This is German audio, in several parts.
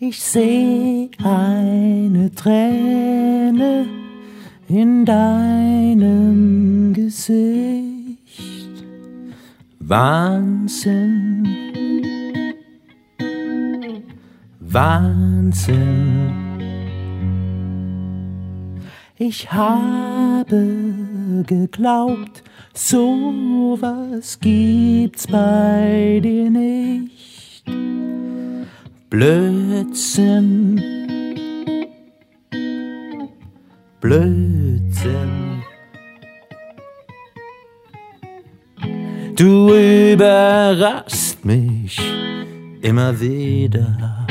Ich seh eine Träne in deinem Gesicht. Wahnsinn, Wahnsinn. Ich habe geglaubt, sowas gibt's bei dir nicht. Blödsinn, Blödsinn. Du überraschst mich immer wieder.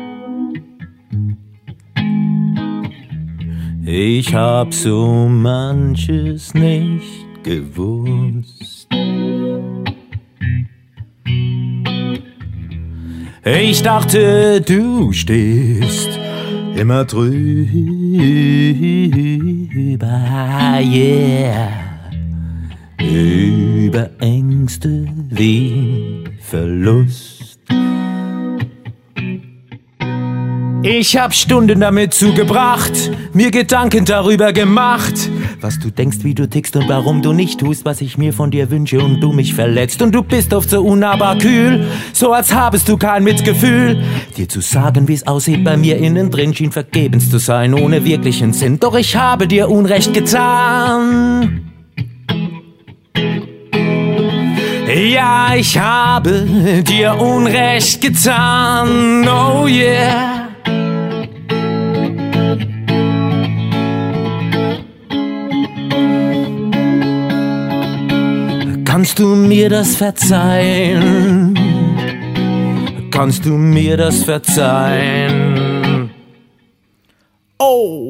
Ich hab so manches nicht gewusst. Ich dachte, du stehst immer drüber, yeah. Über Ängste wie Verlust. Ich hab Stunden damit zugebracht, mir Gedanken darüber gemacht, was du denkst, wie du tickst und warum du nicht tust, was ich mir von dir wünsche und du mich verletzt. Und du bist oft so unnahbar kühl, so als habest du kein Mitgefühl. Dir zu sagen, wie's aussieht bei mir innen drin, schien vergebens zu sein, ohne wirklichen Sinn. Doch ich habe dir Unrecht getan. Ja, ich habe dir Unrecht getan, oh yeah. Kannst du mir das verzeihen? Kannst du mir das verzeihen? Oh!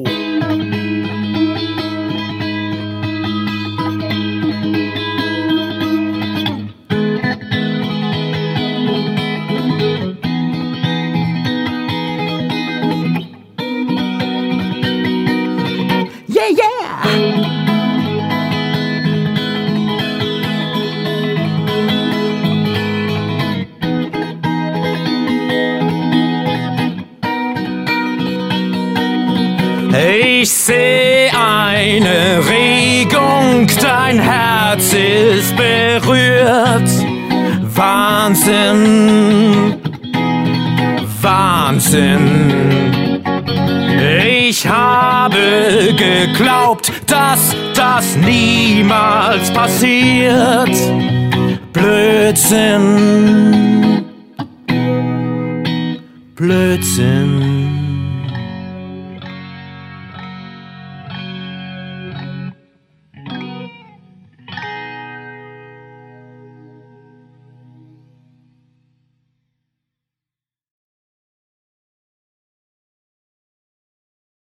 Yeah, yeah! Ich seh eine Regung, dein Herz ist berührt. Wahnsinn, Wahnsinn. Ich habe geglaubt, dass das niemals passiert. Blödsinn, Blödsinn.